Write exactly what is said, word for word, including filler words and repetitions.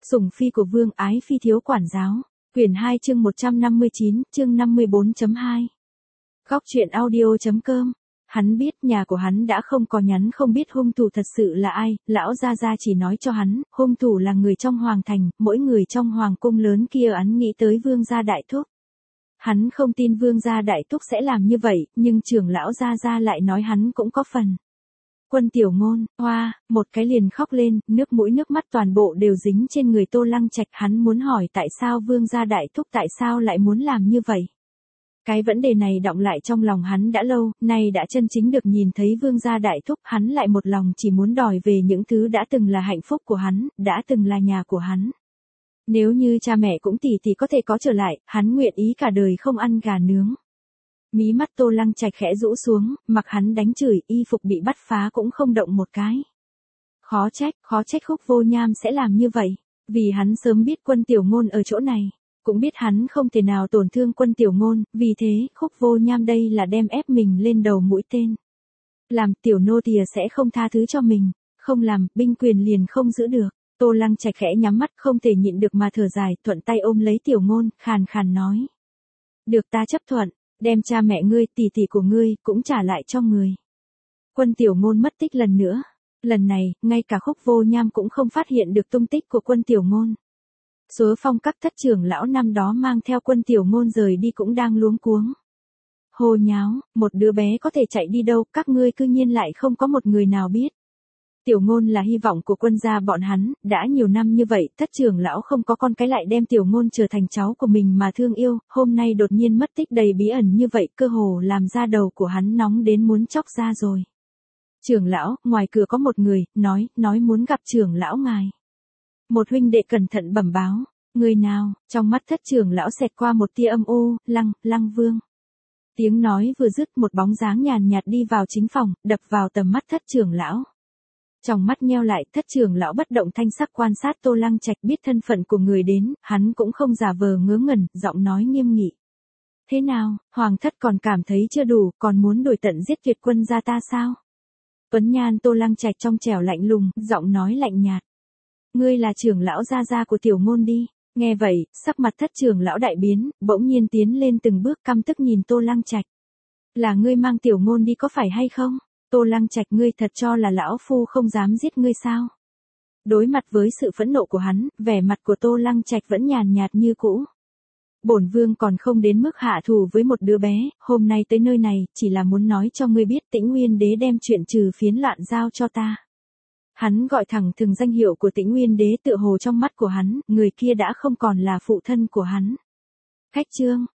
Sủng phi của vương, ái phi thiếu quản giáo. Quyển hai chương một trăm năm mươi chín, chương năm mươi bốn chấm hai. Góc truyện audio chấm com. Hắn biết nhà của hắn đã không có nhắn không biết hung thủ thật sự là ai, lão gia gia chỉ nói cho hắn, hung thủ là người trong hoàng thành, mỗi người trong hoàng cung lớn kia. Hắn nghĩ tới vương gia đại thúc. Hắn không tin vương gia đại thúc sẽ làm như vậy, nhưng trưởng lão gia gia lại nói hắn cũng có phần. Quân Tiểu Ngôn, hoa, một cái liền khóc lên, nước mũi nước mắt toàn bộ đều dính trên người Tô Lăng Trạch. Hắn muốn hỏi tại sao vương gia đại thúc tại sao lại muốn làm như vậy. Cái vấn đề này đọng lại trong lòng hắn đã lâu, nay đã chân chính được nhìn thấy vương gia đại thúc, hắn lại một lòng chỉ muốn đòi về những thứ đã từng là hạnh phúc của hắn, đã từng là nhà của hắn. Nếu như cha mẹ cũng tỷ tỷ có thể có trở lại, hắn nguyện ý cả đời không ăn gà nướng. Mí mắt Tô Lăng Trạch khẽ rũ xuống, mặc hắn đánh chửi, y phục bị bắt phá cũng không động một cái. Khó trách, khó trách Khúc Vô Nham sẽ làm như vậy, vì hắn sớm biết Quân Tiểu Ngôn ở chỗ này, cũng biết hắn không thể nào tổn thương Quân Tiểu Ngôn, vì thế, Khúc Vô Nham đây là đem ép mình lên đầu mũi tên. Làm tiểu nô tìa sẽ không tha thứ cho mình, không làm, binh quyền liền không giữ được. Tô Lăng Trạch khẽ nhắm mắt không thể nhịn được mà thở dài, thuận tay ôm lấy Tiểu Ngôn, khàn khàn nói. Được ta chấp thuận. Đem cha mẹ ngươi, tỷ tỷ của ngươi, cũng trả lại cho người. Quân Tiểu Ngôn mất tích lần nữa. Lần này, ngay cả Khúc Vô Nham cũng không phát hiện được tung tích của Quân Tiểu Ngôn. Số Phong các thất trưởng lão năm đó mang theo Quân Tiểu Ngôn rời đi cũng đang luống cuống. Hồ nháo, một đứa bé có thể chạy đi đâu, các ngươi cư nhiên lại không có một người nào biết. Tiểu Ngôn là hy vọng của quân gia bọn hắn, đã nhiều năm như vậy, thất trưởng lão không có con cái lại đem Tiểu Ngôn trở thành cháu của mình mà thương yêu, hôm nay đột nhiên mất tích đầy bí ẩn như vậy, cơ hồ làm da đầu của hắn nóng đến muốn chóc ra rồi. Trưởng lão, ngoài cửa có một người, nói, nói muốn gặp trưởng lão ngài. Một huynh đệ cẩn thận bẩm báo, người nào, trong mắt thất trưởng lão xẹt qua một tia âm u, Lăng, Lăng Vương. Tiếng nói vừa dứt, một bóng dáng nhàn nhạt đi vào chính phòng, đập vào tầm mắt thất trưởng lão. Trong mắt nheo lại, thất trưởng lão bất động thanh sắc quan sát Tô Lăng Trạch, biết thân phận của người đến, hắn cũng không giả vờ ngớ ngẩn, giọng nói nghiêm nghị. Thế nào, hoàng thất còn cảm thấy chưa đủ, còn muốn đuổi tận giết tuyệt quân gia ta sao? Tuấn nhan Tô Lăng Trạch trong trẻo lạnh lùng, giọng nói lạnh nhạt. Ngươi là trưởng lão gia gia của Tiểu Ngôn đi. Nghe vậy, sắc mặt thất trưởng lão đại biến, bỗng nhiên tiến lên từng bước căm tức nhìn Tô Lăng Trạch. Là ngươi mang Tiểu Ngôn đi có phải hay không? Tô Lăng Trạch, ngươi thật cho là lão phu không dám giết ngươi sao? Đối mặt với sự phẫn nộ của hắn, vẻ mặt của Tô Lăng Trạch vẫn nhàn nhạt như cũ. Bổn vương còn không đến mức hạ thủ với một đứa bé, hôm nay tới nơi này, chỉ là muốn nói cho ngươi biết Tĩnh Nguyên Đế đem chuyện trừ phiến loạn giao cho ta. Hắn gọi thẳng từng danh hiệu của Tĩnh Nguyên Đế, tựa hồ trong mắt của hắn, người kia đã không còn là phụ thân của hắn. Khách trương,